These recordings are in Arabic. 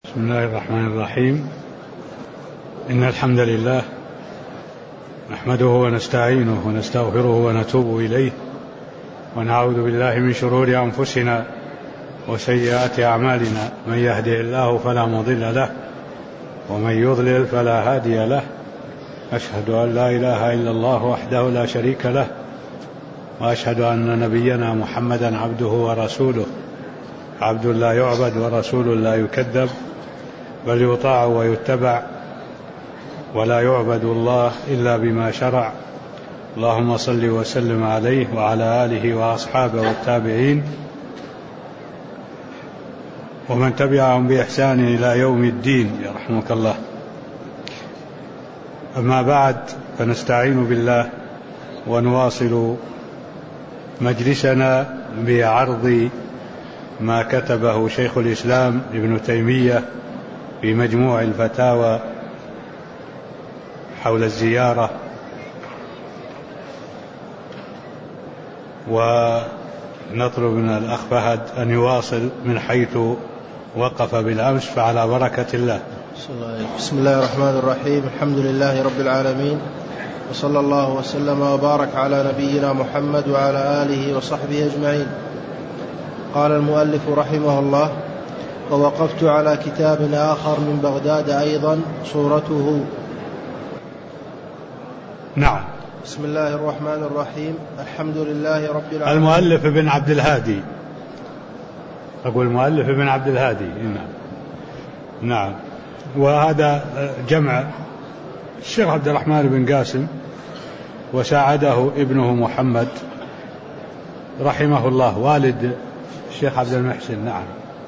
بسم الله الرحمن الرحيم. إن الحمد لله نحمده ونستعينه ونستغفره ونتوب إليه، ونعوذ بالله من شرور أنفسنا وسيئات أعمالنا. من يهده الله فلا مضل له، ومن يضلل فلا هادي له. أشهد أن لا إله إلا الله وحده لا شريك له، وأشهد أن نبينا محمدا عبده ورسوله، عبد لا يعبد ورسول لا يكذب، بل يطاع ويتبع، ولا يعبد الله إلا بما شرع. اللهم صل وسلم عليه وعلى آله وأصحابه والتابعين ومن تبعهم بإحسان إلى يوم الدين، يرحمك الله. أما بعد، فنستعين بالله ونواصل مجلسنا بعرض ما كتبه شيخ الإسلام ابن تيمية في مجموع الفتاوى حول الزيارة، ونطلب من الأخ فهد أن يواصل من حيث وقف بالأمس، فعلى بركة الله. بسم الله الرحمن الرحيم. الحمد لله رب العالمين، وصلى الله وسلم وبارك على نبينا محمد وعلى آله وصحبه أجمعين. قال المؤلف رحمه الله: ووقفت على كتاب آخر من بغداد أيضا صورته. نعم. بسم الله الرحمن الرحيم. الحمد لله رب العالمين. المؤلف ابن عبد الهادي، أقول المؤلف ابن عبد الهادي. نعم. وهذا جمع الشيخ عبد الرحمن بن قاسم، وساعده ابنه محمد رحمه الله والد الشيخ عبد المحسن. نعم.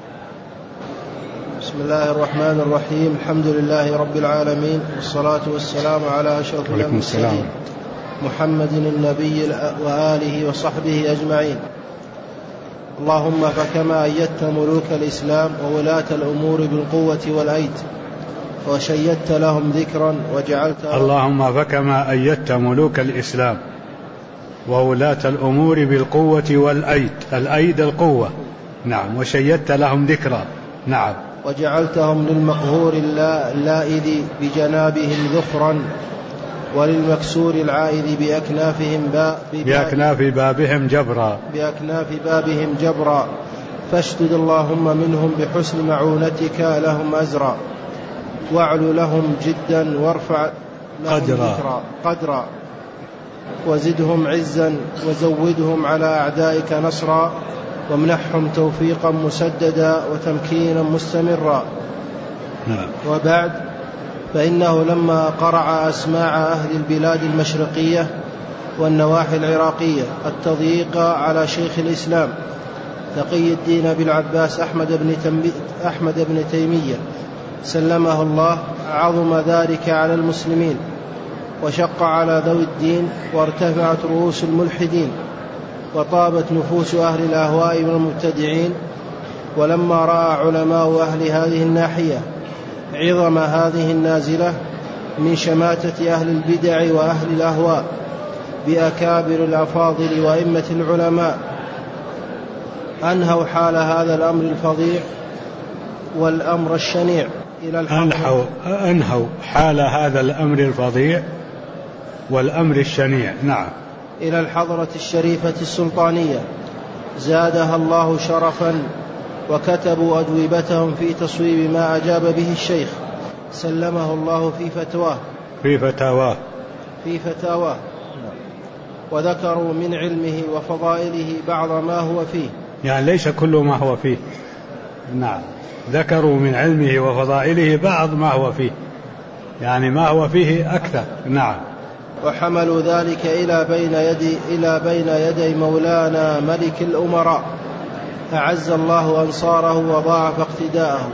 بسم الله الرحمن الرحيم. الحمد لله رب العالمين، والصلاة والسلام على أشرف المرسلين محمد النبي وآله وصحبه أجمعين. اللهم فكما أيدت ملوك الإسلام وولاة الأمور بالقوة والأيد، وشيدت لهم ذكرا وجعلت. اللهم فكما أيدت ملوك الإسلام وولاة الأمور بالقوة والأيد، الأيد القوة. نعم. وشيدت لهم ذكرا. نعم. وجعلتهم للمقهور اللائذ بجنابهم ذخرا، وللمكسور العائذ بأكناف بابهم جبرا. فاشدد اللهم منهم بحسن معونتك لهم أزرا، واعل لهم جدا وارفع لهم قدرا، وزدهم عزا وزودهم على أعدائك نصرا، وامنحهم توفيقا مسددا وتمكينا مستمرا. وبعد، فإنه لما قرع أسماع أهل البلاد المشرقية والنواحي العراقية التضييق على شيخ الإسلام تقي الدين أبي العباس أحمد بن تيمية سلمه الله، عظم ذلك على المسلمين، وشق على ذوي الدين، وارتفعت رؤوس الملحدين، وطابت نفوس أهل الأهواء والمبتدعين. ولما رأى علماء أهل هذه الناحية عظم هذه النازلة من شماتة أهل البدع وأهل الأهواء بأكابر الأفاضل وأئمة العلماء، أنهوا حال هذا الأمر الفظيع والأمر الشنيع أنهوا حال هذا الأمر الفظيع والأمر الشنيع. نعم. إلى الحضرة الشريفة السلطانية زادها الله شرفا، وكتبوا أجوبتهم في تصويب ما أجاب به الشيخ سلمه الله في فتاواه، وذكروا من علمه وفضائله بعض ما هو فيه، يعني ليس كل ما هو فيه. نعم. ذكروا من علمه وفضائله بعض ما هو فيه، يعني ما هو فيه أكثر. نعم. وحملوا ذلك إلى بين يدي مولانا ملك الأمراء، أعز الله أنصاره وضاعف اقتداءه،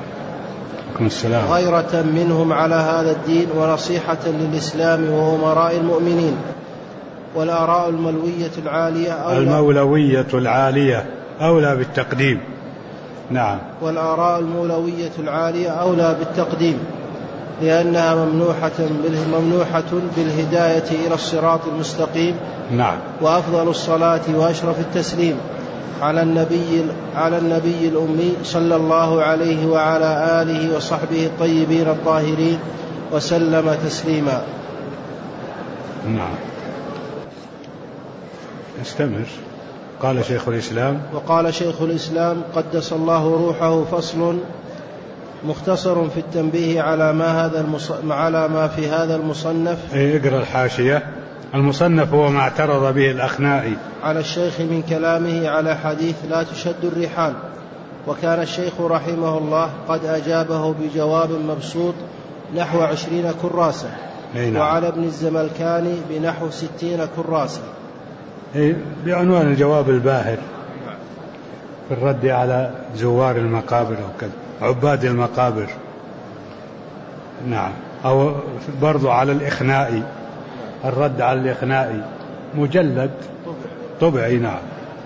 غيرة منهم على هذا الدين ونصيحة للإسلام وأمراء المؤمنين. والآراء المولوية العالية أولى بالتقديم. نعم. والآراء المولوية العالية أولى بالتقديم، لأنها ممنوحة بالهداية إلى الصراط المستقيم. نعم. وأفضل الصلاة وأشرف التسليم على النبي الأمي صلى الله عليه وعلى آله وصحبه الطيبين الطاهرين وسلم تسليما. نعم. استمر. قال شيخ الإسلام. وقال شيخ الإسلام قدس الله روحه: فصل مختصر في التنبيه على ما في هذا المصنف. اقرأ الحاشية. المصنف هو ما اعترض به الأخنائي على الشيخ من كلامه على حديث لا تشد الرحال، وكان الشيخ رحمه الله قد أجابه بجواب مبسوط نحو 20 كراسة، وعلى ابن الزملكاني بنحو 60 كراسة، بعنوان الجواب الباهر في الرد على زوار المقابر وكذا، عباد المقابر. نعم. أو برضو على الإخنائي، الرد على الإخنائي، مجلد طبعي. نعم.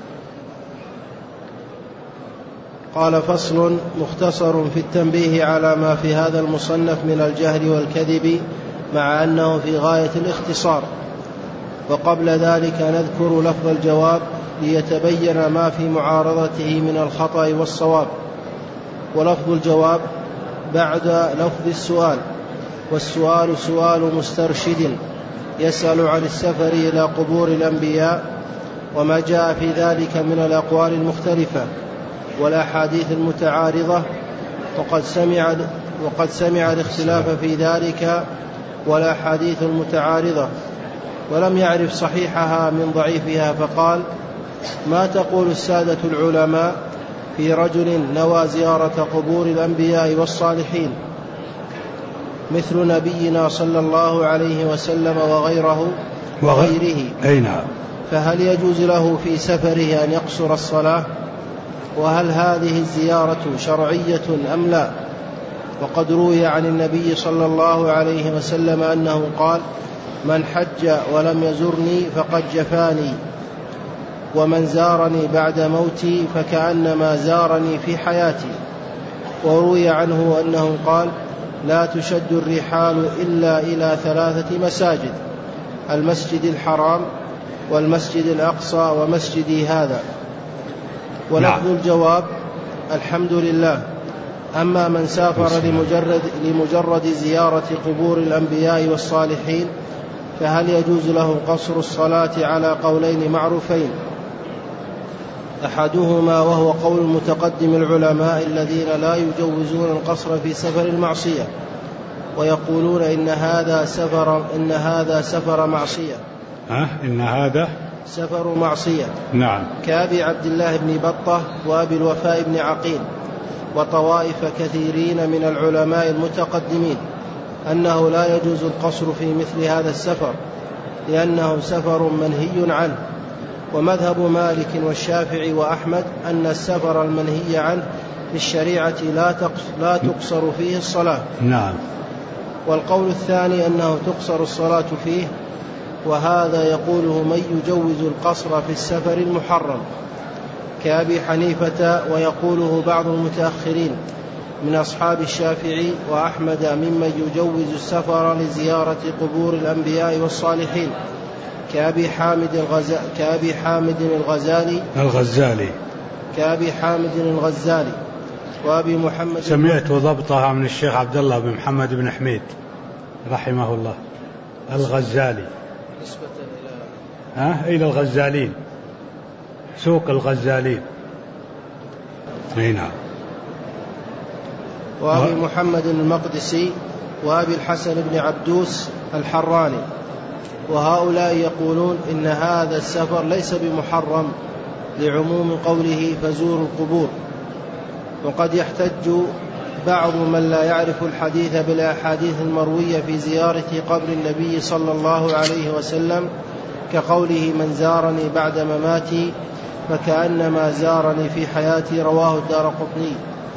قال: فصل مختصر في التنبيه على ما في هذا المصنف من الجهل والكذب، مع أنه في غاية الاختصار. وقبل ذلك نذكر لفظ الجواب ليتبين ما في معارضته من الخطأ والصواب. ولفظ الجواب بعد لفظ السؤال، والسؤال سؤال مسترشد يسأل عن السفر إلى قبور الأنبياء وما جاء في ذلك من الأقوال المختلفة والأحاديث المتعارضة، وقد سمع الاختلاف في ذلك والأحاديث المتعارضة، ولم يعرف صحيحها من ضعيفها، فقال: ما تقول السادة العلماء في رجل نوى زيارة قبور الأنبياء والصالحين مثل نبينا صلى الله عليه وسلم وغيره، فهل يجوز له في سفره أن يقصر الصلاة؟ وهل هذه الزيارة شرعية أم لا؟ وقد روي عن النبي صلى الله عليه وسلم أنه قال: من حج ولم يزرني فقد جفاني، ومن زارني بعد موتي فكأنما زارني في حياتي. وروي عنه أنه قال: لا تشد الرحال إلا إلى 3 مساجد: المسجد الحرام والمسجد الأقصى ومسجدي هذا. ولفظ الجواب: الحمد لله. أما من سافر لمجرد زيارة قبور الأنبياء والصالحين فهل يجوز له قصر الصلاة على قولين معروفين: أحدهما وهو قول متقدم العلماء الذين لا يجوزون القصر في سفر المعصية، ويقولون إن هذا سفر معصية. إن هذا سفر معصية. نعم. كأبي عبد الله بن بطة وأبي الوفاء بن عقيل وطوائف كثيرين من العلماء المتقدمين أنه لا يجوز القصر في مثل هذا السفر، لأنه سفر منهي عنه. ومذهب مالك والشافعي وأحمد أن السفر المنهي عنه في الشريعة لا تقصر فيه الصلاة. نعم. والقول الثاني أنه تقصر الصلاة فيه، وهذا يقوله من يجوز القصر في السفر المحرم كأبي حنيفة، ويقوله بعض المتأخرين من أصحاب الشافعي وأحمد ممن يجوز السفر لزيارة قبور الأنبياء والصالحين كأبي حامد الغزالي وأبي محمد. سمعت ضبطها من الشيخ عبد الله بن محمد بن حميد رحمه الله. الغزالي نسبة إلى الغزالين، سوق الغزالين. نعم. وأبي محمد المقدسي وأبي الحسن بن عبدوس الحراني. وهؤلاء يقولون إن هذا السفر ليس بمحرم لعموم قوله فزوروا القبور. وقد يحتج بعض من لا يعرف الحديث بالأحاديث المروية في زيارة قبر النبي صلى الله عليه وسلم، كقوله من زارني بعد مماتي فكأنما زارني في حياتي، رواه الدارقطني.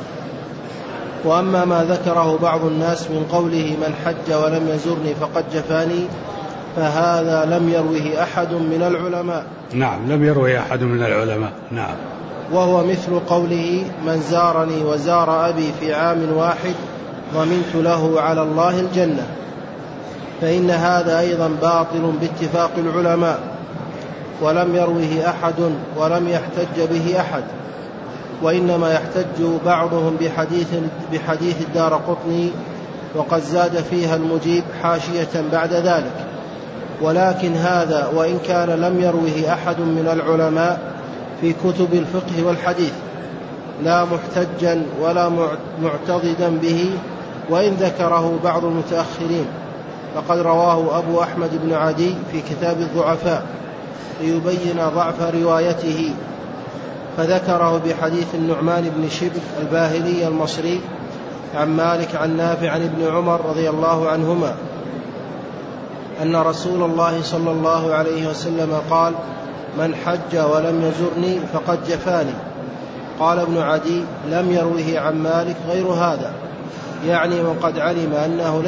وأما ما ذكره بعض الناس من قوله من حج ولم يزرني فقد جفاني، فهذا لم يروه أحد من العلماء. نعم، لم يروه أحد من العلماء. نعم. وهو مثل قوله من زارني وزار أبي في عام واحد ضمنت له على الله الجنة، فإن هذا أيضا باطل باتفاق العلماء. ولم يروه أحد ولم يحتج به أحد، وإنما يحتج بعضهم بحديث الدارقطني، وقد زاد فيها المجيب حاشية بعد ذلك. ولكن هذا وإن كان لم يروه أحد من العلماء في كتب الفقه والحديث لا محتجا ولا معتضدا به، وإن ذكره بعض المتأخرين، فقد رواه أبو أحمد بن عدي في كتاب الضعفاء ليبين ضعف روايته، فذكره بحديث النعمان بن شبل الباهلي المصري عن مالك عن نافع عن ابن عمر رضي الله عنهما أن رسول الله صلى الله عليه وسلم قال: من حج ولم يزرني فقد جفاني. قال ابن عدي: لم يروه عن مالك غير هذا، يعني وقد علم أنه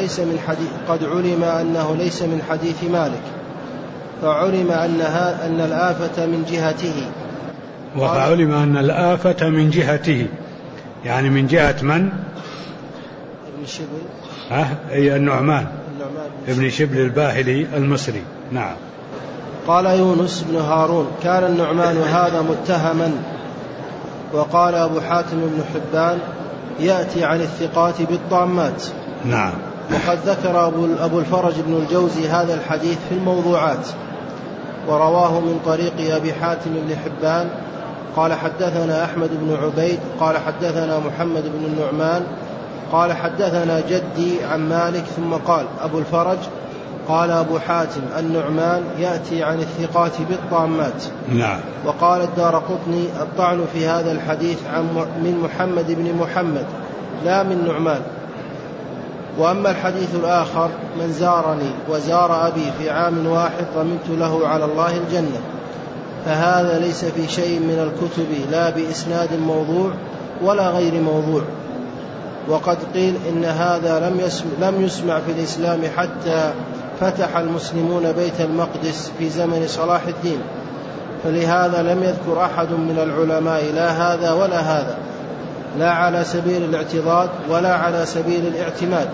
ليس من حديث مالك، فعلم أن الآفة من جهته. وعلم أن الآفة من جهته، يعني من جهة من؟ ابن شبل، أي النعمان ابن شبل الباهلي المصري. نعم. قال يونس بن هارون: كان النعمان هذا متهما. وقال أبو حاتم بن حبان: يأتي عن الثقات بالطامات. نعم. وقد ذكر أبو الفرج بن الجوزي هذا الحديث في الموضوعات، ورواه من طريق أبي حاتم بن حبان قال: حدثنا أحمد بن عبيد قال: حدثنا محمد بن النعمان قال: حدثنا جدي عن مالك. ثم قال أبو الفرج: قال أبو حاتم: النعمان يأتي عن الثقات بالطامات. نعم. وقال الدارقطني: الطعن في هذا الحديث من محمد بن محمد لا من نعمان. وأما الحديث الآخر: من زارني وزار أبي في عام واحد ضمنت له على الله الجنة، فهذا ليس في شيء من الكتب لا بإسناد موضوع ولا غير موضوع. وقد قيل إن هذا لم يسمع في الإسلام حتى فتح المسلمون بيت المقدس في زمن صلاح الدين، فلهذا لم يذكر أحد من العلماء لا هذا ولا هذا، لا على سبيل الاعتضاد ولا على سبيل الاعتماد،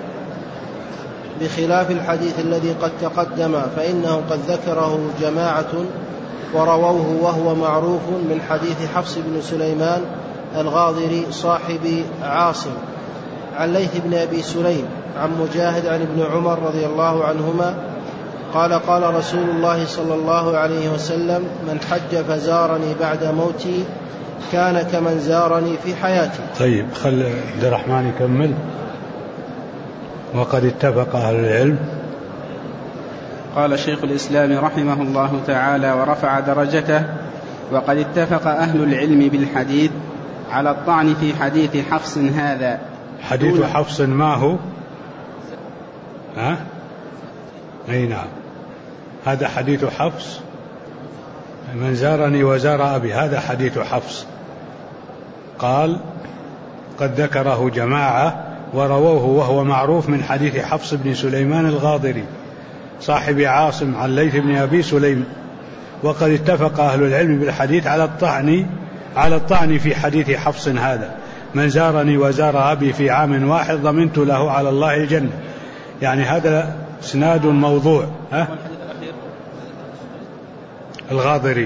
بخلاف الحديث الذي قد تقدم، فإنه قد ذكره جماعة ورووه وهو معروف من حديث حفص بن سليمان الغاضري صاحب عاصم عن ليث بن أبي سليم عن مجاهد عن ابن عمر رضي الله عنهما قال: قال رسول الله صلى الله عليه وسلم: من حج فزارني بعد موتي كان كمن زارني في حياتي. طيب، خل عبد الرحمن يكمل. وقد اتفق أهل العلم. قال شيخ الإسلام رحمه الله تعالى ورفع درجته: وقد اتفق أهل العلم بالحديث على الطعن في حديث حفص هذا. حديث حفص ما هو؟ أي نعم، هذا حديث حفص. من زارني وزار أبي، هذا حديث حفص. قال: قد ذكره جماعة ورووه وهو معروف من حديث حفص بن سليمان الغاضري صاحب عاصم عن ليث بن أبي سليم. وقد اتفق أهل العلم بالحديث على الطعن في حديث حفص هذا: من زارني وزار أبي في عام واحد ضمنت له على الله الجنة. يعني هذا اسناد موضوع. الغاضري: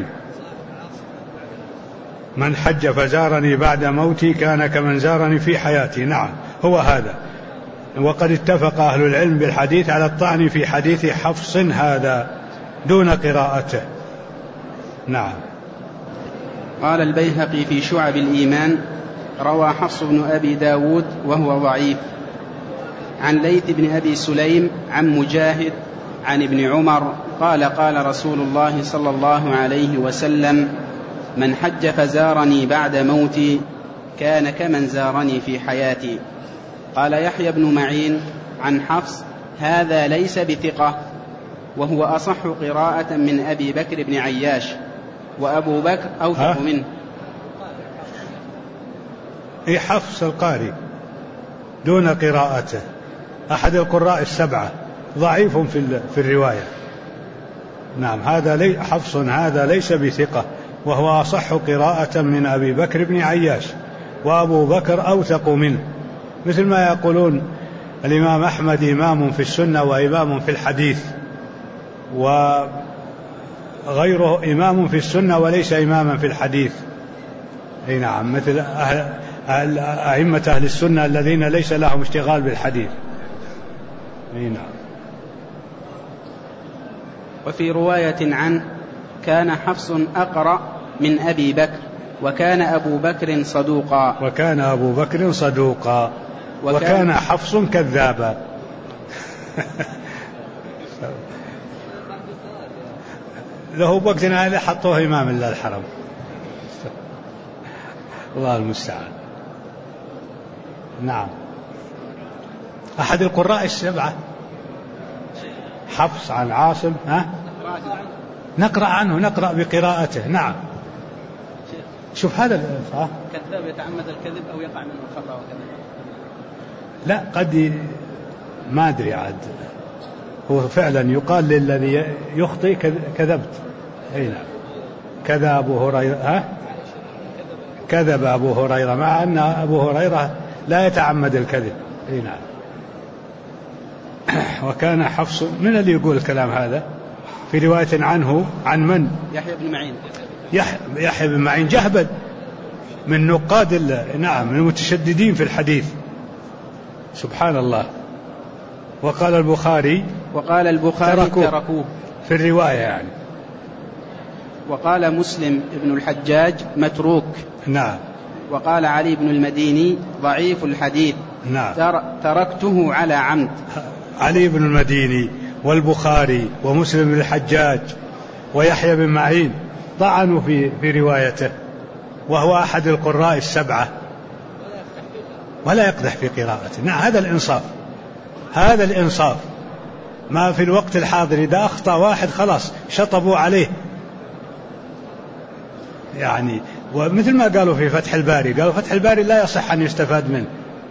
من حج فزارني بعد موتي كان كمن زارني في حياتي. نعم، هو هذا. وقد اتفق أهل العلم بالحديث على الطعن في حديث حفص هذا دون قراءته. نعم. قال البيهقي في شعب الإيمان: روى حفص بن أبي داود وهو ضعيف عن ليث بن أبي سليم عن مجاهد عن ابن عمر قال: قال رسول الله صلى الله عليه وسلم: من حج فزارني بعد موتي كان كمن زارني في حياتي. قال يحيى بن معين عن حفص: هذا ليس بثقة، وهو أصح قراءة من أبي بكر بن عياش، وأبو بكر أوثق منه. حفص القاري دون قراءته أحد القراء السبعة، ضعيف في الرواية. نعم، هذا حفص هذا ليس بثقة، وهو أصح قراءة من أبي بكر بن عياش، وأبو بكر أوثق منه، مثل ما يقولون الإمام أحمد إمام في السنة وإمام في الحديث، غيره إمام في السنة وليس إماما في الحديث. أي نعم، مثل أئمة أهل السنة الذين ليس لهم اشتغال بالحديث. أي نعم. وفي رواية عنه كان حفص أقرأ من أبي بكر وكان أبو بكر صدوقا وكان حفص كذابا. له بوقتنا هذا حطوه إمام الله الحرم. الله المستعان. نعم. أحد القراء السبعة حفص عن عاصم. نقرأ عنه، نقرأ بقراءته. نعم. شوف هذا كذاب يتعمد الكذب أو يقع منه الخطأ وكذب. لا، قد ما أدري عاد، هو فعلا يقال للذي يخطئ كذبت. أي نعم. كذب أبو هريرة، مع أن أبو هريرة لا يتعمد الكذب. أي نعم. وكان حفص، من اللي يقول الكلام هذا في رواية عنه؟ عن من؟ يحيى بن معين. يحيى بن معين جهبذ من نقاد نعم، من المتشددين في الحديث. سبحان الله. وقال البخاري تركوه في الرواية يعني. وقال مسلم ابن الحجاج متروك. نعم. وقال علي بن المديني ضعيف الحديث. نعم. تركته على عمد. علي بن المديني والبخاري ومسلم بن الحجاج ويحيى بن معين طعنوا في روايته، وهو أحد القراء السبعة، ولا يقدح في قراءته. نعم، هذا الإنصاف. ما في الوقت الحاضر إذا أخطأ واحد خلاص شطبوا عليه يعني. ومثل ما قالوا في فتح الباري، قالوا فتح الباري لا يصح أن يستفاد منه،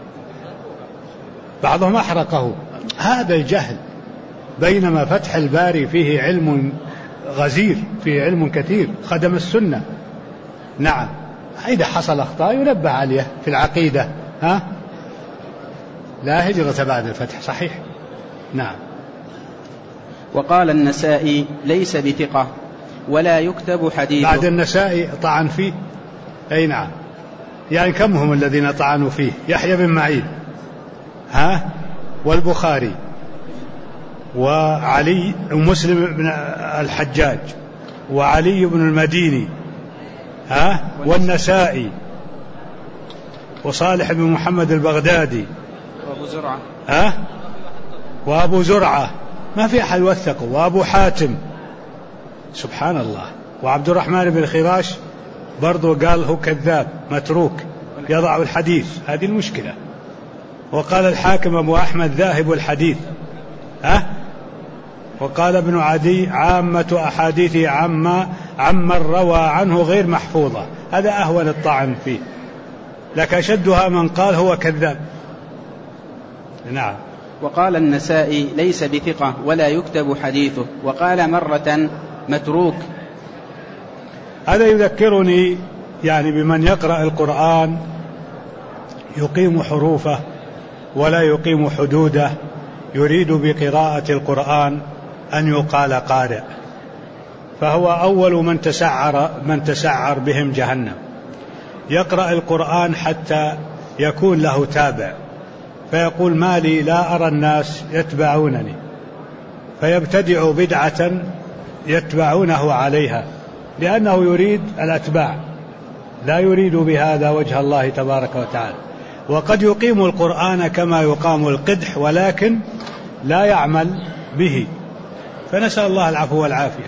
بعضهم أحرقه. هذا الجهل. بينما فتح الباري فيه علم غزير، فيه علم كثير، خدم السنة. نعم. إذا حصل أخطاء ينبه عليه في العقيدة. لا هجرة بعد الفتح. صحيح. نعم. وقال النسائي ليس بثقة ولا يكتب حديثه. بعد النسائي طعن فيه. أي نعم. يعني كم هم الذين طعنوا فيه؟ يحيى بن معين والبخاري وعلي ومسلم بن الحجاج وعلي بن المديني والنسائي وصالح بن محمد البغدادي وأبو زرعة ما في أحد وثقه، وأبو حاتم. سبحان الله. وعبد الرحمن بن الخراش برضو قال هو كذاب متروك يضع الحديث. هذه المشكلة. وقال الحاكم أبو أحمد ذاهب الحديث. وقال ابن عدي عامة أحاديثه عمن روى عنه غير محفوظة. هذا أهون الطعن فيه، لك أشدها من قال هو كذاب. نعم. وقال النسائي ليس بثقة ولا يكتب حديثه. وقال مرة متروك. هذا يذكرني يعني بمن يقرأ القرآن يقيم حروفه ولا يقيم حدوده، يريد بقراءة القرآن أن يقال قارئ، فهو أول من تسعر بهم جهنم. يقرأ القرآن حتى يكون له تابع، فيقول ما لي لا أرى الناس يتبعونني، فيبتدع بدعة يتبعونه عليها، لأنه يريد الأتباع، لا يريد بهذا وجه الله تبارك وتعالى. وقد يقيم القرآن كما يقام القدح ولكن لا يعمل به، فنسأل الله العفو والعافية.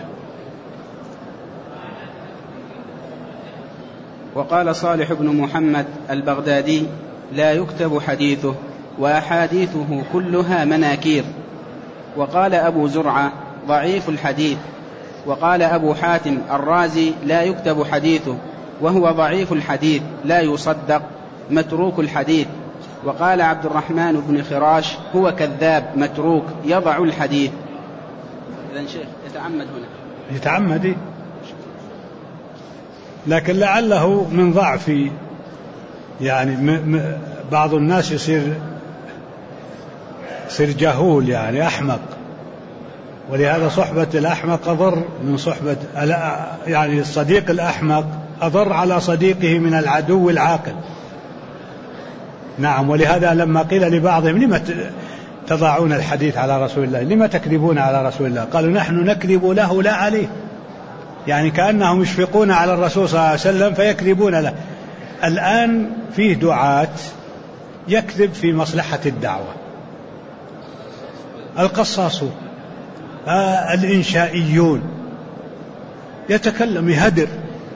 وقال صالح بن محمد البغدادي لا يكتب حديثه وأحاديثه كلها مناكير. وقال أبو زرعة ضعيف الحديث. وقال أبو حاتم الرازي لا يكتب حديثه وهو ضعيف الحديث لا يصدق متروك الحديث. وقال عبد الرحمن بن خراش هو كذاب متروك يضع الحديث. إذن شيخ يتعمد هنا، يتعمد، لكن لعله من ضعف، يعني بعض الناس يصير جهول، يعني أحمق، ولهذا صحبة الأحمق أضر من صحبة يعني الصديق الأحمق أضر على صديقه من العدو العاقل. نعم. ولهذا لما قيل لبعضهم لما تضعون الحديث على رسول الله، لما تكذبون على رسول الله، قالوا نحن نكذب له لا عليه، يعني كأنهم يشفقون على الرسول صلى الله عليه وسلم فيكذبون له. الآن فيه دعاة يكذب في مصلحة الدعوة، القصاصون، الإنشائيون، يتكلم يهدر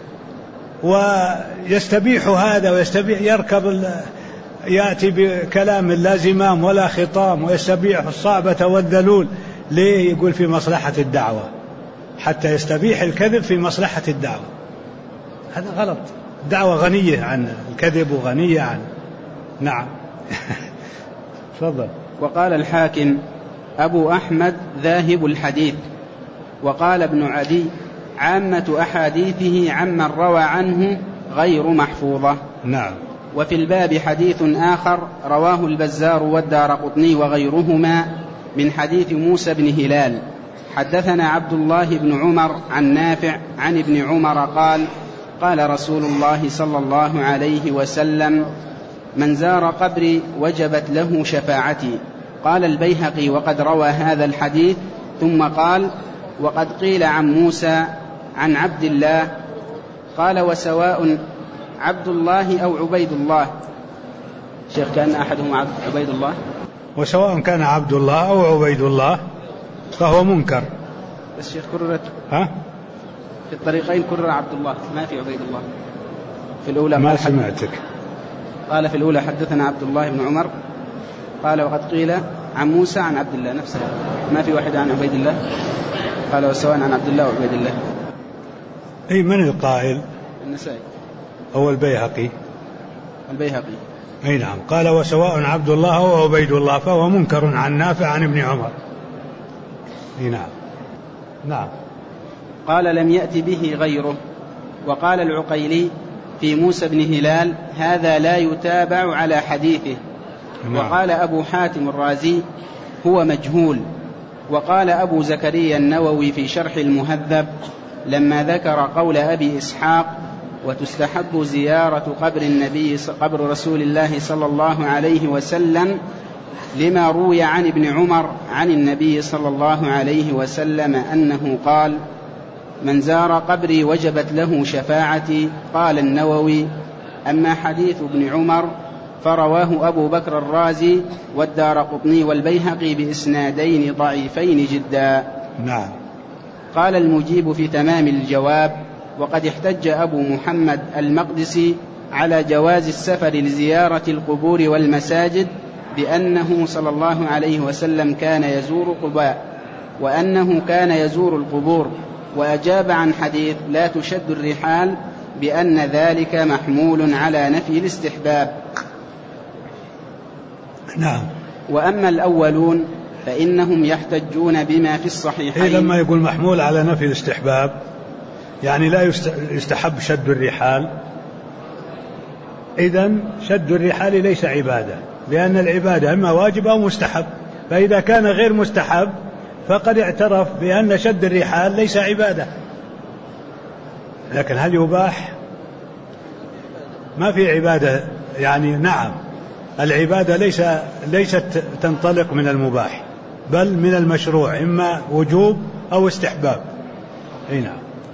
ويستبيح هذا ويستبيح، يركب يأتي بكلام لا زمام ولا خطام ويستبيح الصعبة والذلول. ليه؟ يقول في مصلحة الدعوة، حتى يستبيح الكذب في مصلحة الدعوة. هذا غلط. الدعوة غنية عن الكذب وغنية عن نعم. تفضل. وقال الحاكم أبو أحمد ذاهب الحديث. وقال ابن عدي عامة أحاديثه عمن روى عنه غير محفوظة. نعم. وفي الباب حديث آخر رواه البزار والدارقطني وغيرهما من حديث موسى بن هلال. حدثنا عبد الله بن عمر عن نافع عن ابن عمر قال قال رسول الله صلى الله عليه وسلم من زار قبري وجبت له شفاعتي. قال البيهقي وقد روى هذا الحديث ثم قال وقد قيل عن موسى عن عبد الله. قال وسواء عبد الله أو عبيد الله. شيخ كان أحدهم عبيد الله، وسواء كان عبد الله أو عبيد الله فهو منكر. بس شيخ كررت في الطريقين كرر عبد الله، ما في عبيد الله. في الأولى ما سمعتك. قال في الأولى حدثنا عبد الله بن عمر، قال وقد قيل عن موسى عن عبد الله، نفسه ما في واحد عن عبيد الله. قال وسواء عن عبد الله وعبيد الله. أي من القائل؟ النسائي أو البيهقي؟ البيهقي. أي نعم. قال وسواء عبد الله أو عبيد الله فهو منكر عن نافع عن ابن عمر. أي نعم. نعم. قال لم يأت به غيره. وقال العقيلي في موسى بن هلال هذا لا يتابع على حديثه. نعم. وقال أبو حاتم الرازي هو مجهول. وقال أبو زكريا النووي في شرح المهذب لما ذكر قول أبي إسحاق وتستحب زيارة قبر رسول الله صلى الله عليه وسلم لما روي عن ابن عمر عن النبي صلى الله عليه وسلم أنه قال من زار قبري وجبت له شفاعتي. قال النووي أما حديث ابن عمر فرواه أبو بكر الرازي والدارقطني والبيهقي بإسنادين ضعيفين جدا. نعم. قال المجيب في تمام الجواب وقد احتج أبو محمد المقدسي على جواز السفر لزيارة القبور والمساجد بأنه صلى الله عليه وسلم كان يزور قباء وأنه كان يزور القبور، وأجاب عن حديث لا تشد الرحال بأن ذلك محمول على نفي الاستحباب. نعم. وأما الأولون فإنهم يحتجون بما في الصحيحين. لما يقول محمول على نفي الاستحباب يعني لا يستحب شد الرحال، إذن شد الرحال ليس عبادة، لأن العبادة إما واجب أو مستحب، فإذا كان غير مستحب فقد اعترف بأن شد الرحال ليس عبادة. لكن هل يباح؟ ما في عبادة يعني. نعم العبادة ليست تنطلق من المباح بل من المشروع، إما وجوب أو استحباب. نعم.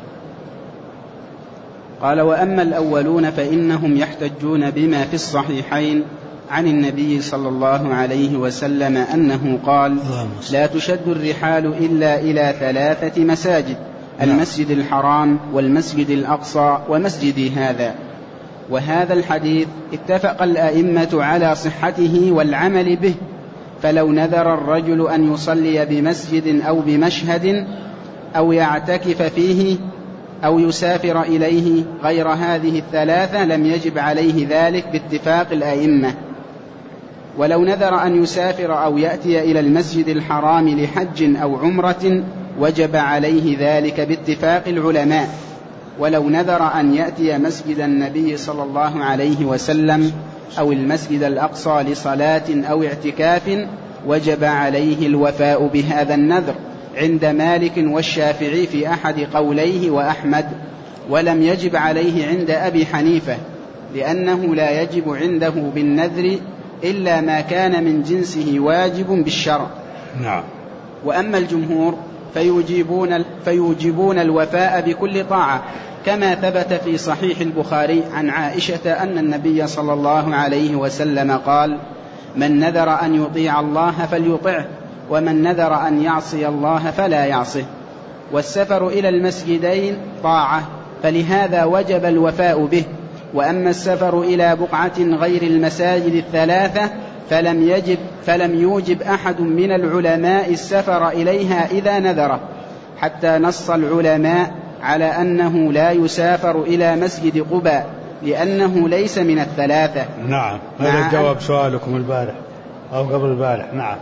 قال وأما الأولون فإنهم يحتجون بما في الصحيحين عن النبي صلى الله عليه وسلم أنه قال لا تشد الرحال إلا إلى 3 مساجد: المسجد الحرام والمسجد الأقصى ومسجدي هذا. وهذا الحديث اتفق الأئمة على صحته والعمل به، فلو نذر الرجل أن يصلي بمسجد أو بمشهد أو يعتكف فيه أو يسافر إليه غير هذه 3 لم يجب عليه ذلك باتفاق الأئمة. ولو نذر أن يسافر أو يأتي إلى المسجد الحرام لحج أو عمرة وجب عليه ذلك باتفاق العلماء. ولو نذر أن يأتي مسجد النبي صلى الله عليه وسلم أو المسجد الأقصى لصلاة أو اعتكاف وجب عليه الوفاء بهذا النذر عند مالك والشافعي في أحد قوليه وأحمد، ولم يجب عليه عند أبي حنيفة، لأنه لا يجب عنده بالنذر إلا ما كان من جنسه واجب بالشرع. نعم. وأما الجمهور فيوجبون الوفاء بكل طاعة، كما ثبت في صحيح البخاري عن عائشة أن النبي صلى الله عليه وسلم قال: من نذر أن يطيع الله فليطعه، ومن نذر أن يعصي الله فلا يعصه. والسفر إلى المسجدين طاعة، فلهذا وجب الوفاء به. وأما السفر إلى بقعة غير المساجد الثلاثة فلم يوجب أحد من العلماء السفر إليها إذا نذره، حتى نص العلماء على أنه لا يسافر إلى مسجد قباء لأنه ليس من الثلاثة. نعم، هذا جواب سؤالكم البارح أو قبل البارح. نعم.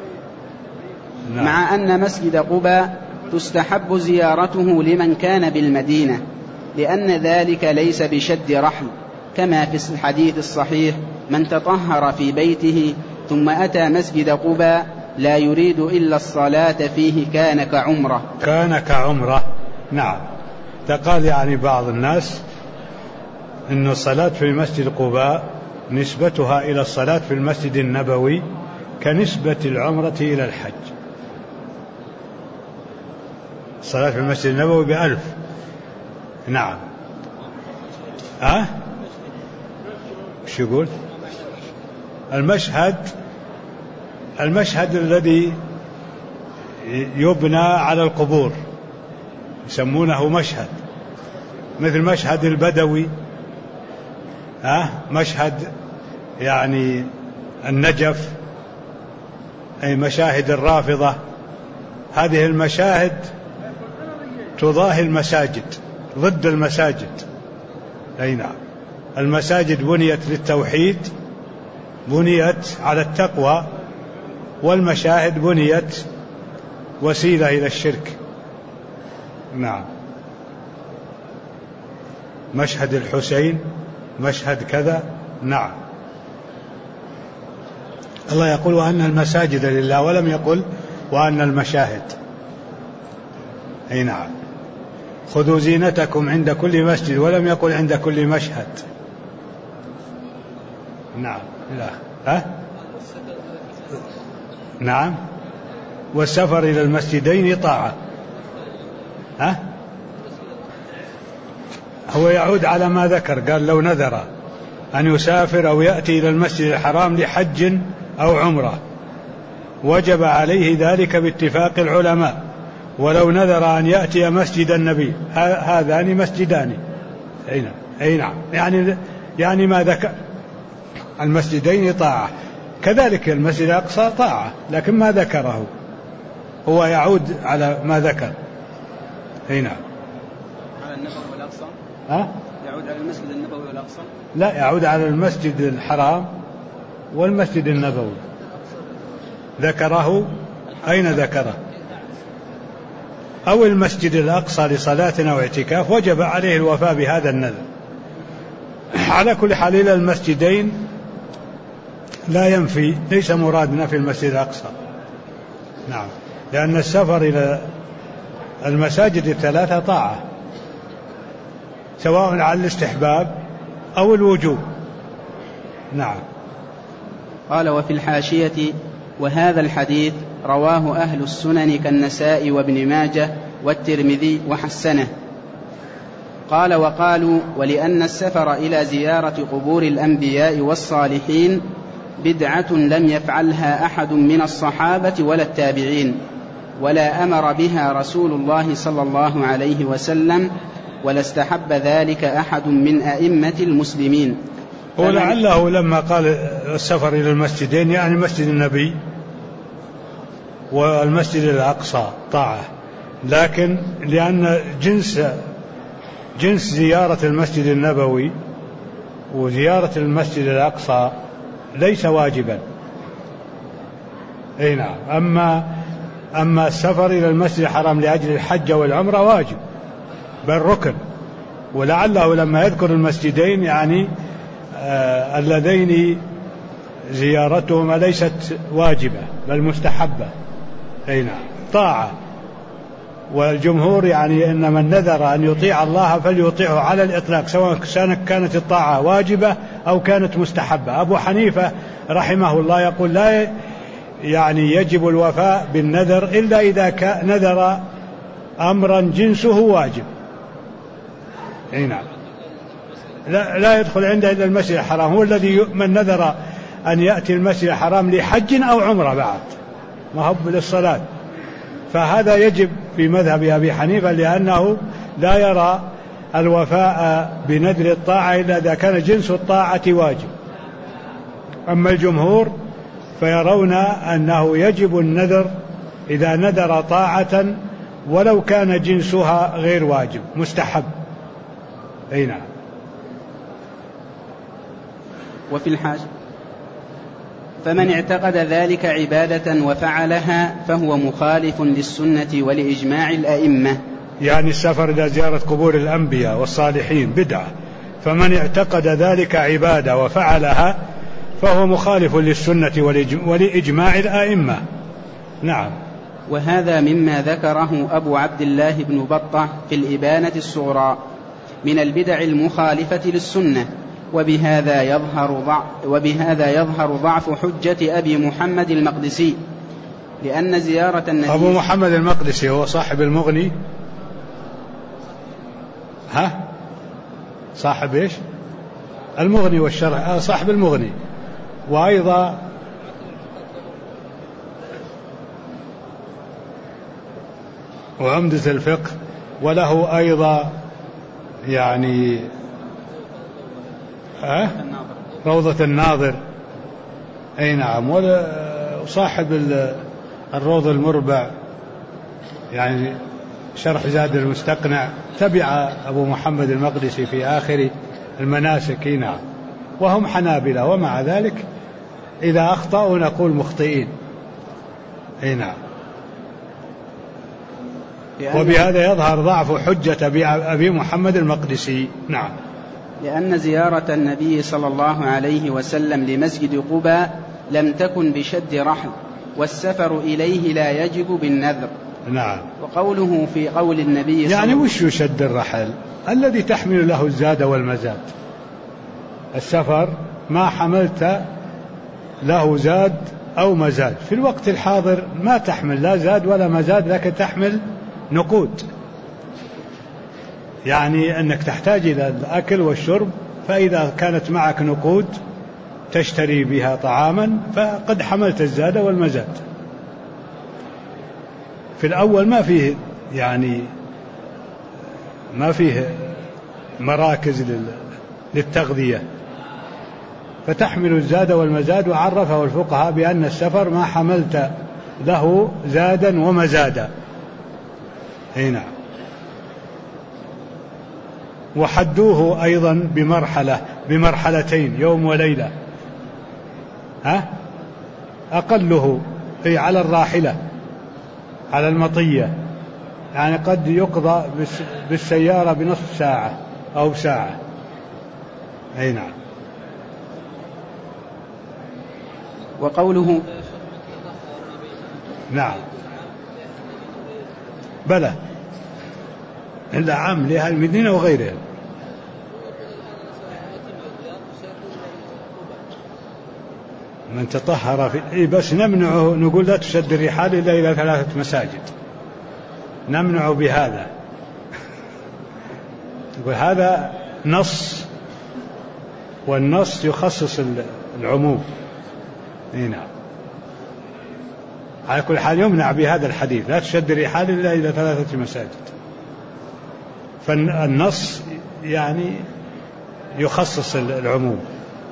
مع أن مسجد قباء تستحب زيارته لمن كان بالمدينة، لأن ذلك ليس بشد رحل، كما في الحديث الصحيح: من تطهر في بيته ثم أتى مسجد قباء لا يريد إلا الصلاة فيه كان كعمرة. نعم. تقال يعني بعض الناس إن الصلاة في مسجد قباء نسبتها إلى الصلاة في المسجد النبوي كنسبة العمرة إلى الحج. الصلاة في المسجد النبوي ب1000. نعم. شو يقول؟ المشهد الذي يبنى على القبور يسمونه مشهد، مثل مشهد البدوي، مشهد يعني النجف، أي مشاهد الرافضة. هذه المشاهد تضاهي المساجد، ضد المساجد. أي نعم. المساجد بنيت للتوحيد، بنيت على التقوى، والمشاهد بنيت وسيلة إلى الشرك. نعم. مشهد الحسين، مشهد كذا. نعم. الله يقول: وأن المساجد لله، ولم يقل وأن المشاهد. أي نعم. خذوا زينتكم عند كل مسجد، ولم يقل عند كل مشهد. نعم. نعم. والسفر إلى المسجدين طاعة. هو يعود على ما ذكر، قال: لو نذر أن يسافر أو يأتي إلى المسجد الحرام لحج أو عمرة وجب عليه ذلك باتفاق العلماء. ولو نذر أن يأتي مسجد النبي، هذان مسجدان. أي نعم. يعني ما ذكر المسجدين طاعة، كذلك المسجد الأقصى طاعة، لكن ما ذكره هو يعود على ما ذكر. أي نعم. على النبوي والأقصى. يعود على المسجد النبوي والأقصى. لا، يعود على المسجد الحرام والمسجد النبوي. ذكره أين ذكره؟ أو المسجد الأقصى لصلاة أو اعتكاف وجب عليه الوفاء بهذا النذر. على كل حال إلى المسجدين لا ينفي، ليس مرادنا في المسجد الأقصى. نعم. لأن السفر إلى المساجد الثلاثة طاعة، سواء على الاستحباب أو الوجوب. نعم. قال: وفي الحاشية: وهذا الحديث رواه أهل السنن كالنسائي وابن ماجه والترمذي وحسنه. قال: وقالوا: ولأن السفر إلى زيارة قبور الأنبياء والصالحين بدعة لم يفعلها أحد من الصحابة ولا التابعين، ولا أمر بها رسول الله صلى الله عليه وسلم، ولا استحب ذلك أحد من أئمة المسلمين. ولعله لما قال السفر إلى المسجدين يعني مسجد النبي والمسجد الأقصى طاعة، لكن لأن جنس زيارة المسجد النبوي وزيارة المسجد الأقصى ليس واجبا. أي نعم. أما السفر إلى المسجد الحرام لأجل الحج والعمرة واجب، بل ركن. ولعله لما يذكر المسجدين يعني اللذين زيارتهما ليست واجبة بل مستحبة. أي نعم. طاعة، والجمهور يعني إن من نذر أن يطيع الله فليطيعه على الإطلاق، سواء كانت الطاعة واجبة أو كانت مستحبة. أبو حنيفة رحمه الله يقول لا يعني يجب الوفاء بالنذر إلا إذا نذر أمرا جنسه واجب. نعم، لا يدخل عنده إلا المسجد الحرام، هو الذي من نذر أن يأتي المسجد الحرام لحج أو عمرة بعد ما هو للصلاة، فهذا يجب في مذهب أبي حنيفة، لأنه لا يرى الوفاء بنذر الطاعة إلا إذا كان جنس الطاعة واجب. أما الجمهور فيرون أنه يجب النذر إذا نذر طاعة ولو كان جنسها غير واجب، مستحب. أي نعم. وفي الحاج فمن اعتقد ذلك عبادة وفعلها فهو مخالف للسنة ولإجماع الأئمة. يعني السفر إلى زيارة قبور الأنبياء والصالحين بدعة، فمن اعتقد ذلك عبادة وفعلها فهو مخالف للسنة ولإجماع الأئمة. نعم. وهذا مما ذكره أبو عبد الله بن بطة في الإبانة الصغرى من البدع المخالفة للسنة، وبهذا يظهر ضعف حجة أبي محمد المقدسي، لأن زيارة النبي. أبو محمد المقدسي هو صاحب المغني، صاحب إيش؟ المغني والشرح، صاحب المغني، وأيضا وعمدة الفقه، وله أيضا يعني روضة الناظر. أي نعم. وصاحب الروض المربع يعني شرح زاد المستقنع، تبع أبو محمد المقدسي في آخر المناسك. نعم. وهم حنابلة، ومع ذلك إذا أخطأوا نقول مخطئين. أي نعم. وبهذا يظهر ضعف حجة أبي محمد المقدسي. نعم. لأن زيارة النبي صلى الله عليه وسلم لمسجد قباء لم تكن بشد رحل، والسفر إليه لا يجب بالنذر. نعم. وقوله في قول النبي يعني وش يشد الرحل؟ الذي تحمل له الزاد والمزاد. السفر ما حملت له زاد أو مزاد، في الوقت الحاضر ما تحمل لا زاد ولا مزاد، لكن تحمل نقود، يعني أنك تحتاج إلى الأكل والشرب، فإذا كانت معك نقود تشتري بها طعاما فقد حملت الزاد والمزاد. في الأول ما فيه مراكز للتغذية، فتحمل الزاد والمزاد. وعرفه الفقهاء بأن السفر ما حملت له زادا ومزادا. أي نعم. وحدوه أيضا بمرحلتين، يوم وليلة، أقله على الراحلة على المطية، يعني قد يقضى بالسيارة بنصف ساعة أو ساعة. أي نعم. وقوله نعم بلى إلا عام لأهل المدينة وغيرها. من تطهر بس نمنعه، نقول لا تشد الرحال إلا إلى 3 مساجد، نمنع بهذا. وهذا نص، والنص يخصص العموم. نعم. على كل حال يمنع بهذا الحديث لا تشد الرحال إلا إلى 3 مساجد، فالنص يعني يخصص العموم.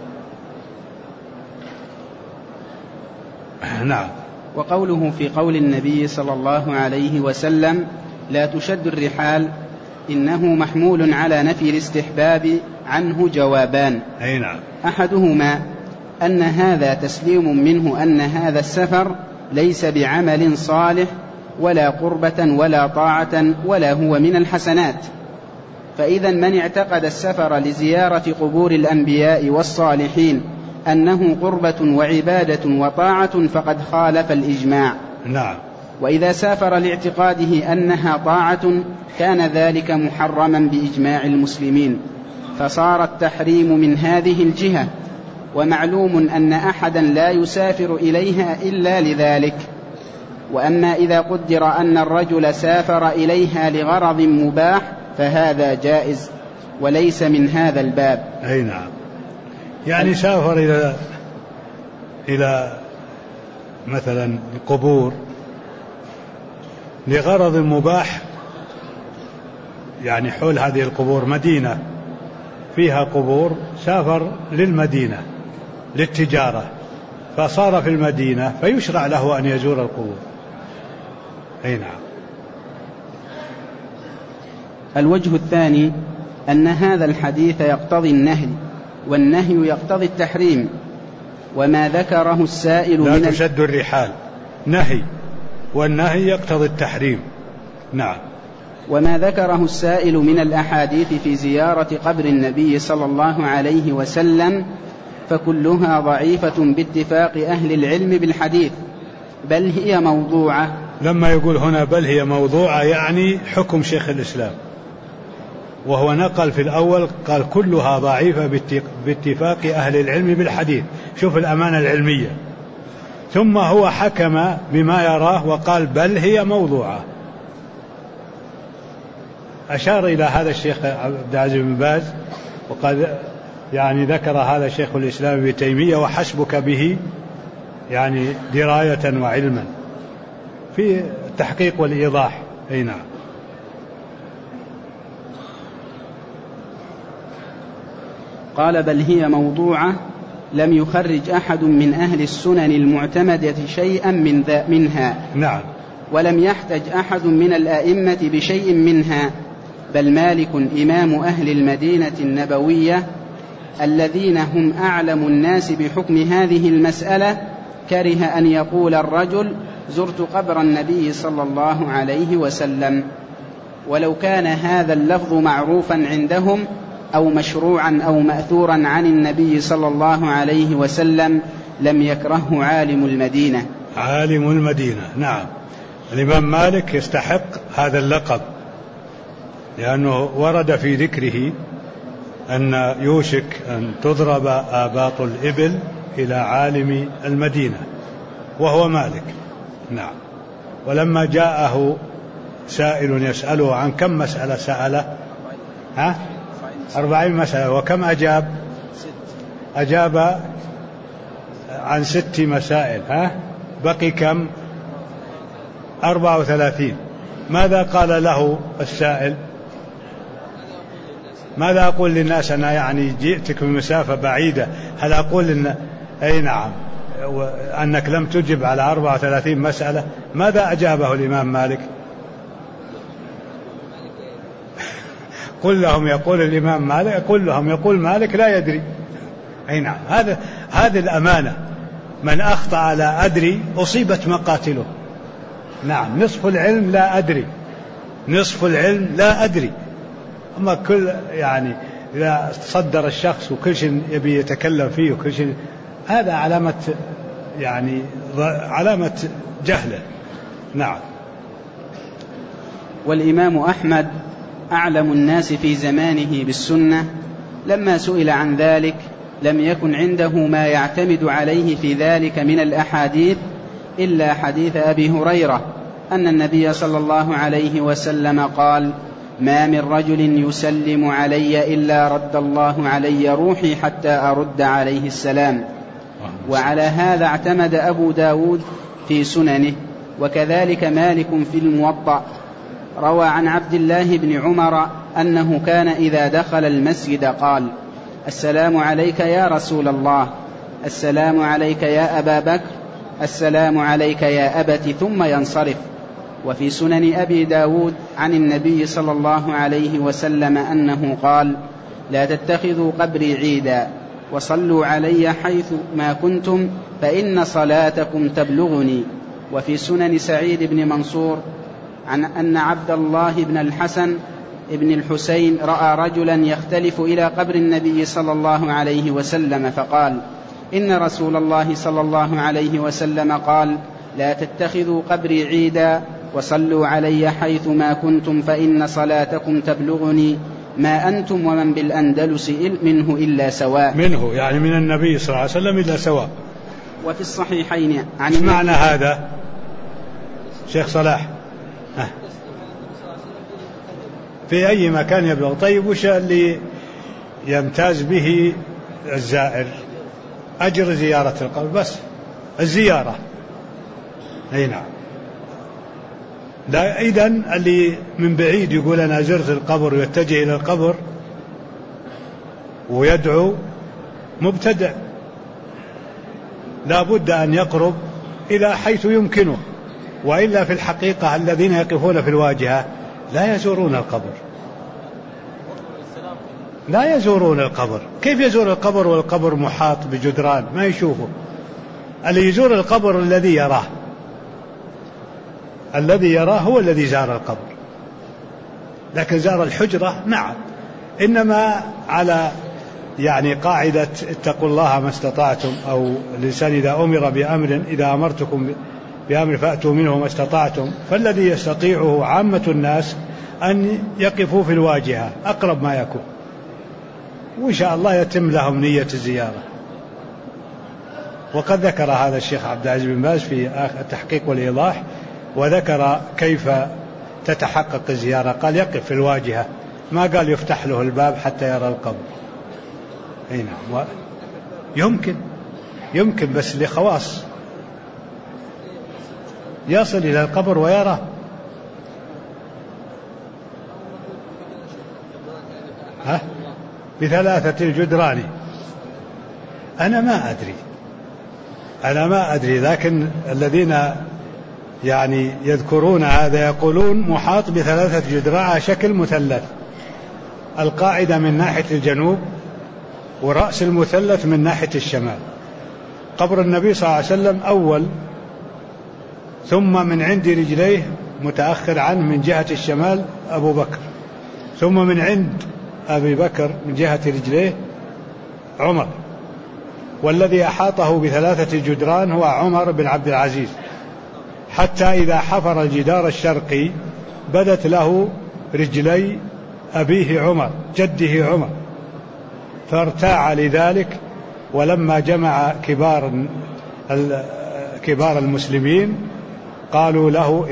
نعم. وقوله في قول النبي صلى الله عليه وسلم لا تشد الرحال إنه محمول على نفي الاستحباب عنه جوابان. أي نعم. أحدهما أن هذا تسليم منه أن هذا السفر ليس بعمل صالح ولا قربة ولا طاعة ولا هو من الحسنات، فإذا من اعتقد السفر لزيارة قبور الأنبياء والصالحين أنه قربة وعبادة وطاعة فقد خالف الإجماع. نعم. وإذا سافر لاعتقاده أنها طاعة كان ذلك محرما بإجماع المسلمين، فصار التحريم من هذه الجهة. ومعلوم أن أحدا لا يسافر إليها إلا لذلك. وأما إذا قدر أن الرجل سافر إليها لغرض مباح فهذا جائز وليس من هذا الباب. أي نعم، يعني سافر إلى مثلا القبور لغرض مباح، يعني حول هذه القبور مدينة فيها قبور، سافر للمدينة للتجارة فصار في المدينة فيشرع له أن يزور القبور. أي نعم. الوجه الثاني أن هذا الحديث يقتضي النهي، والنهي يقتضي التحريم. وما ذكره السائل لا تشد الرحال نهي، والنهي يقتضي التحريم. نعم. وما ذكره السائل من الأحاديث في زيارة قبر النبي صلى الله عليه وسلم فكلها ضعيفة باتفاق أهل العلم بالحديث، بل هي موضوعة. لما يقول هنا بل هي موضوعة يعني حكم شيخ الإسلام، وهو نقل في الأول قال كلها ضعيفة باتفاق أهل العلم بالحديث. شوف الأمانة العلمية. ثم هو حكم بما يراه وقال بل هي موضوعة. أشار إلى هذا الشيخ عبد العزيز بن باز وقد يعني ذكر هذا شيخ الإسلام ابن تيمية، وحسبك به يعني دراية وعلما في التحقيق والإيضاح. أي نعم. قال بل هي موضوعة لم يخرج أحد من أهل السنن المعتمدة شيئا منها. نعم. ولم يحتج أحد من الأئمة بشيء منها، بل مالك إمام أهل المدينة النبوية الذين هم أعلم الناس بحكم هذه المسألة كره أن يقول الرجل زرت قبر النبي صلى الله عليه وسلم، ولو كان هذا اللفظ معروفا عندهم أو مشروعا أو مأثورا عن النبي صلى الله عليه وسلم لم يكرهه عالم المدينة. عالم المدينة. نعم. الإمام مالك يستحق هذا اللقب لأنه ورد في ذكره أن يوشك أن تضرب آباط الإبل إلى عالم المدينة وهو مالك. نعم. ولما جاءه سائل يسأله عن كم مسألة سأله 40 مسألة، وكم أجاب عن 6 مسائل، بقي كم 34. ماذا قال له السائل؟ ماذا أقول للناس؟ أنا يعني جئتك من مسافة بعيدة، هل أقول أي نعم أنك لم تجب على 34 مسألة؟ ماذا أجابه الإمام مالك؟ قل لهم يقول الإمام مالك، قل لهم يقول مالك لا يدري. أي نعم. هذه الأمانة. من أخطأ على أدري أصيبت مقاتله. نعم. نصف العلم لا أدري، نصف العلم لا أدري. أما كل يعني إذا تصدر الشخص وكل شيء يبي يتكلم فيه وكل شيء، هذا علامة يعني علامة جهله. نعم. والإمام أحمد أعلم الناس في زمانه بالسنة لما سئل عن ذلك لم يكن عنده ما يعتمد عليه في ذلك من الأحاديث إلا حديث أبي هريرة أن النبي صلى الله عليه وسلم قال ما من رجل يسلم علي إلا رد الله علي روحي حتى أرد عليه السلام. وعلى هذا اعتمد أبو داود في سننه، وكذلك مالك في الموطأ. روى عن عبد الله بن عمر أنه كان إذا دخل المسجد قال السلام عليك يا رسول الله، السلام عليك يا أبا بكر، السلام عليك يا أبت، ثم ينصرف. وفي سنن أبي داود عن النبي صلى الله عليه وسلم أنه قال لا تتخذوا قبري عيدا وصلوا علي حيث ما كنتم فإن صلاتكم تبلغني. وفي سنن سعيد بن منصور عن أن عبد الله بن الحسن ابن الحسين رأى رجلا يختلف إلى قبر النبي صلى الله عليه وسلم فقال إن رسول الله صلى الله عليه وسلم قال لا تتخذوا قبري عيدا وصلوا علي حيث ما كنتم فإن صلاتكم تبلغني ما أنتم ومن بالأندلس منه إلا سواء. منه يعني من النبي صلى الله عليه وسلم إلا سواء. وفي الصحيحين عن معنى هذا شيخ صلاح في أي مكان يبلغ. طيب وش اللي يمتاز به الزائر؟ أجر زيارة القبر بس، الزيارة. أي نعم. إذن اللي من بعيد يقول أنا زرت القبر ويتجه إلى القبر ويدعو مبتدع، لا بد أن يقرب إلى حيث يمكنه، وإلا في الحقيقة الذين يقفون في الواجهة لا يزورون القبر، لا يزورون القبر. كيف يزور القبر والقبر محاط بجدران ما يشوفه؟ اللي يزور القبر الذي يراه، الذي يراه هو الذي زار القبر. لكن زار الحجرة نعم، إنما على يعني قاعدة اتقوا الله ما استطعتم، أو الإنسان إذا أمر بأمر، إذا أمرتكم بأمر فأتوا منه ما استطعتم، فالذي يستطيعه عامة الناس أن يقفوا في الواجهة أقرب ما يكون، وإن شاء الله يتم لهم نية الزيارة. وقد ذكر هذا الشيخ عبد العزيز بن باز في التحقيق والإيضاح، وذكر كيف تتحقق الزيارة. قال يقف في الواجهة، ما قال يفتح له الباب حتى يرى القبر. أي نعم. يمكن بس لخواص، يصل إلى القبر ويرى. بثلاثة الجدران أنا ما أدري، لكن الذين يعني يذكرون هذا يقولون محاط بثلاثة جدران على شكل مثلث، القاعدة من ناحية الجنوب ورأس المثلث من ناحية الشمال. قبر النبي صلى الله عليه وسلم أول، ثم من عند رجليه متأخر عنه من جهة الشمال أبو بكر، ثم من عند أبي بكر من جهة رجليه عمر، والذي أحاطه بثلاثة جدران هو عمر بن عبد العزيز، حتى إذا حفر الجدار الشرقي بدت له رجلي أبيه عمر جده عمر، فارتاع لذلك. ولما جمع كبار المسلمين قالوا له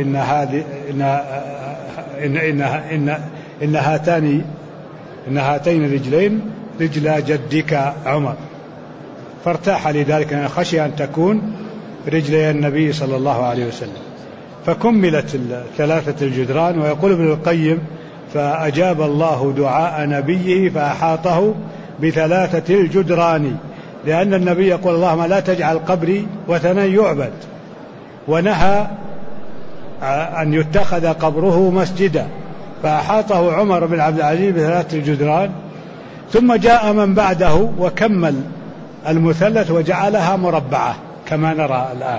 إن هاتين الرجلين رجلا جدك عمر، فارتاح لذلك، خشي أن تكون رجلي النبي صلى الله عليه وسلم. فكملت ثلاثة الجدران. ويقول ابن القيم فأجاب الله دعاء نبيه فأحاطه بثلاثة الجدران، لأن النبي يقول اللهم لا تجعل قبري وثنا يعبد، ونهى أن يتخذ قبره مسجدا، فأحاطه عمر بن عبد العزيز بثلاثة الجدران. ثم جاء من بعده وكمل المثلث وجعلها مربعة كما نرى الآن.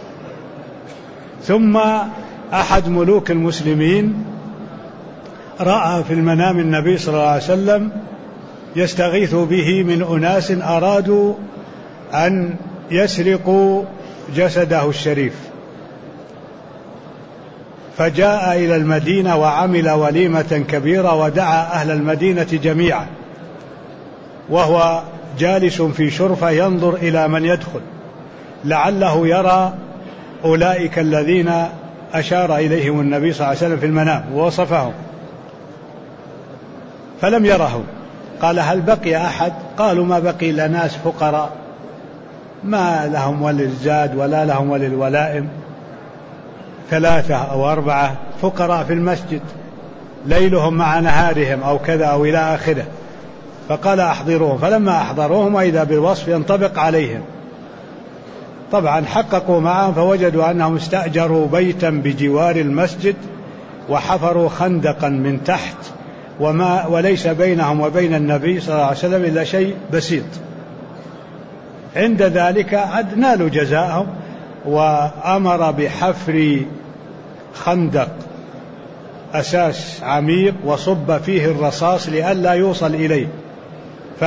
ثم أحد ملوك المسلمين رأى في المنام النبي صلى الله عليه وسلم يستغيث به من أناس أرادوا أن يسرقوا جسده الشريف، فجاء إلى المدينة وعمل وليمة كبيرة ودعا أهل المدينة جميعا، وهو جالس في شرفة ينظر إلى من يدخل لعله يرى أولئك الذين أشار إليهم النبي صلى الله عليه وسلم في المنام ووصفهم، فلم يرهم. قال هل بقي أحد؟ قالوا ما بقي إلا ناس فقراء ما لهم ولي الزاد ولا لهم ولي الولائم، 3 أو 4 فقراء في المسجد ليلهم مع نهارهم أو كذا أو إلى آخره. فقال أحضروهم، فلما أحضروهم وإذا بالوصف ينطبق عليهم. طبعا حققوا معهم فوجدوا أنهم استأجروا بيتا بجوار المسجد وحفروا خندقا من تحت، وليس بينهم وبين النبي صلى الله عليه وسلم إلا شيء بسيط. عند ذلك نالوا جزاءهم، وأمر بحفر خندق أساس عميق وصب فيه الرصاص لئلا يوصل إليه،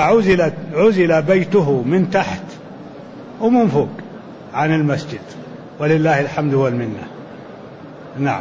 فعزل بيته من تحت ومن فوق عن المسجد، ولله الحمد والمنة. نعم.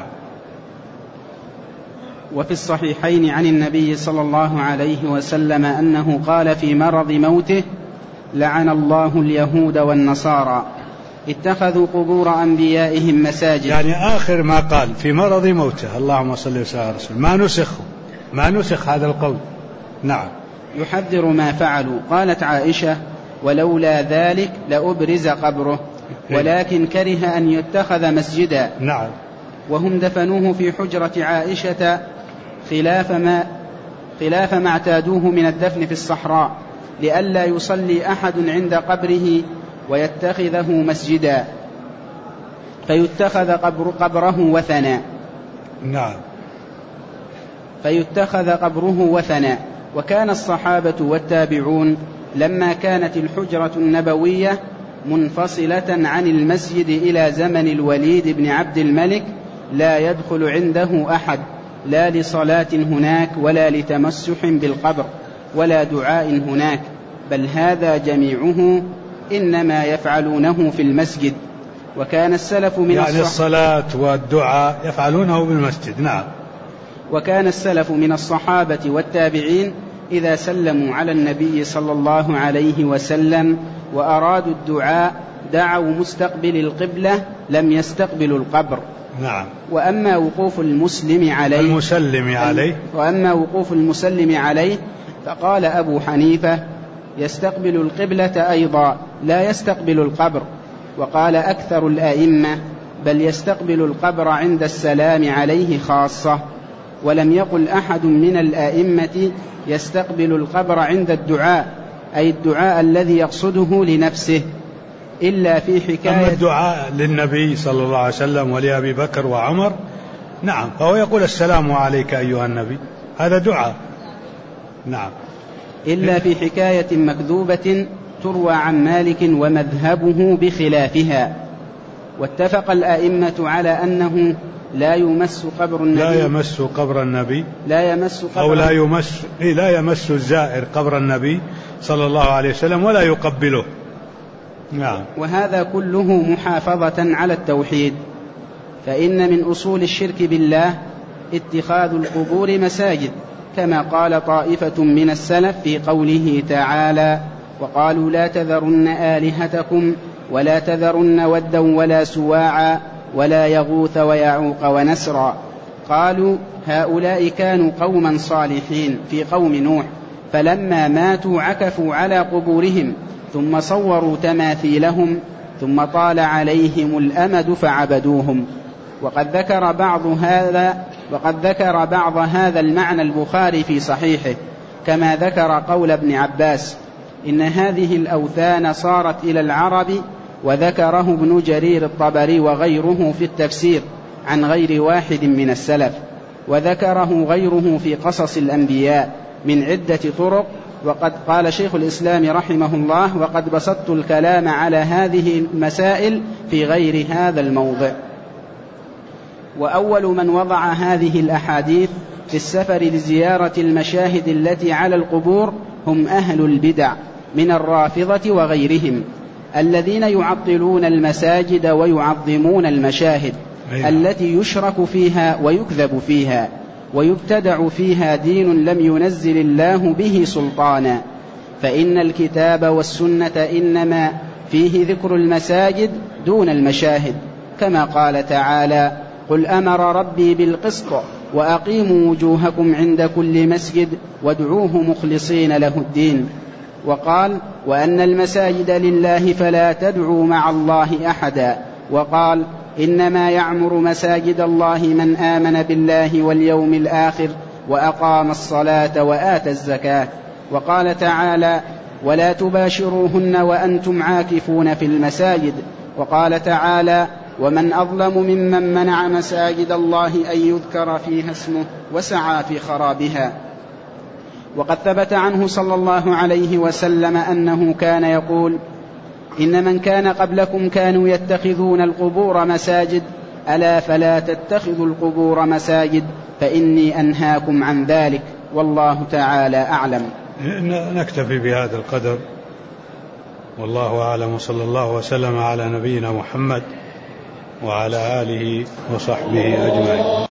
وفي الصحيحين عن النبي صلى الله عليه وسلم أنه قال في مرض موته: لعن الله اليهود والنصارى اتخذوا قبور أنبيائهم مساجد. يعني آخر ما قال في مرض موته، اللهم صل وسلم على رسول، ما نسخ هذا القول. نعم. يحذر ما فعلوا. قالت عائشة: ولولا ذلك لأبرز قبره، ولكن كره أن يتخذ مسجدا. نعم. وهم دفنوه في حجرة عائشة خلاف ما اعتادوه من الدفن في الصحراء، لئلا يصلي أحد عند قبره ويتخذه مسجدا فيتخذ قبره وثنا. نعم. فيتخذ قبره وثنا. وكان الصحابة والتابعون لما كانت الحجرة النبوية منفصلة عن المسجد إلى زمن الوليد بن عبد الملك لا يدخل عنده أحد، لا لصلاة هناك ولا لتمسح بالقبر ولا دعاء هناك، بل هذا جميعه إنما يفعلونه في المسجد. وكان السلف من يعني الصلاة والدعاء يفعلونه بالمسجد. نعم. وكان السلف من الصحابة والتابعين إذا سلموا على النبي صلى الله عليه وسلم وأرادوا الدعاء دعوا مستقبل القبلة، لم يستقبلوا القبر. نعم. وأما وقوف المسلم عليه فقال أبو حنيفة: يستقبل القبلة أيضا، لا يستقبل القبر. وقال أكثر الأئمة: بل يستقبل القبر عند السلام عليه خاصة. ولم يقل أحد من الأئمة يستقبل القبر عند الدعاء، أي الدعاء الذي يقصده لنفسه، إلا في حكاية. أما الدعاء للنبي صلى الله عليه وسلم ولأبي بكر وعمر، نعم، فهو يقول: السلام عليك أيها النبي، هذا دعاء. نعم. إلا في حكاية مكذوبة تروى عن مالك ومذهبه بخلافها. واتفق الأئمة على أنه لا يمس قبر النبي لا يمس الزائر قبر النبي صلى الله عليه وسلم ولا يقبله. نعم. وهذا كله محافظة على التوحيد، فإن من أصول الشرك بالله اتخاذ القبور مساجد، كما قال طائفة من السلف في قوله تعالى: وقالوا لا تذرن آلهتكم ولا تذرن ودا ولا سواعا ولا يغوث ويعوق ونسرا. قالوا هؤلاء كانوا قوما صالحين في قوم نوح، فلما ماتوا عكفوا على قبورهم ثم صوروا تماثيلهم ثم طال عليهم الأمد فعبدوهم. وقد ذكر بعض هذا المعنى البخاري في صحيحه، كما ذكر قول ابن عباس: إن هذه الأوثان صارت إلى العرب. وذكره ابن جرير الطبري وغيره في التفسير عن غير واحد من السلف، وذكره غيره في قصص الأنبياء من عدة طرق. وقد قال شيخ الإسلام رحمه الله: وقد بسطت الكلام على هذه المسائل في غير هذا الموضع. وأول من وضع هذه الأحاديث في السفر لزيارة المشاهد التي على القبور هم أهل البدع من الرافضة وغيرهم، الذين يعطلون المساجد ويعظمون المشاهد التي يشرك فيها ويكذب فيها ويبتدع فيها دين لم ينزل الله به سلطانا. فإن الكتاب والسنة إنما فيه ذكر المساجد دون المشاهد، كما قال تعالى: قل أمر ربي بالقسط وأقيموا وجوهكم عند كل مسجد وادعوه مخلصين له الدين. وقال: وأن المساجد لله فلا تدعوا مع الله أحدا. وقال: إنما يعمر مساجد الله من آمن بالله واليوم الآخر وأقام الصلاة وآتى الزكاة. وقال تعالى: ولا تباشروهن وأنتم عاكفون في المساجد. وقال تعالى: ومن أظلم ممن منع مساجد الله أن يذكر فيها اسمه وسعى في خرابها. وقد ثبت عنه صلى الله عليه وسلم أنه كان يقول: إن من كان قبلكم كانوا يتخذون القبور مساجد، ألا فلا تتخذوا القبور مساجد فإني أنهاكم عن ذلك، والله تعالى أعلم. نكتفي بهذا القدر، والله أعلم، وصلى الله وسلم على نبينا محمد وعلى آله وصحبه أجمعين.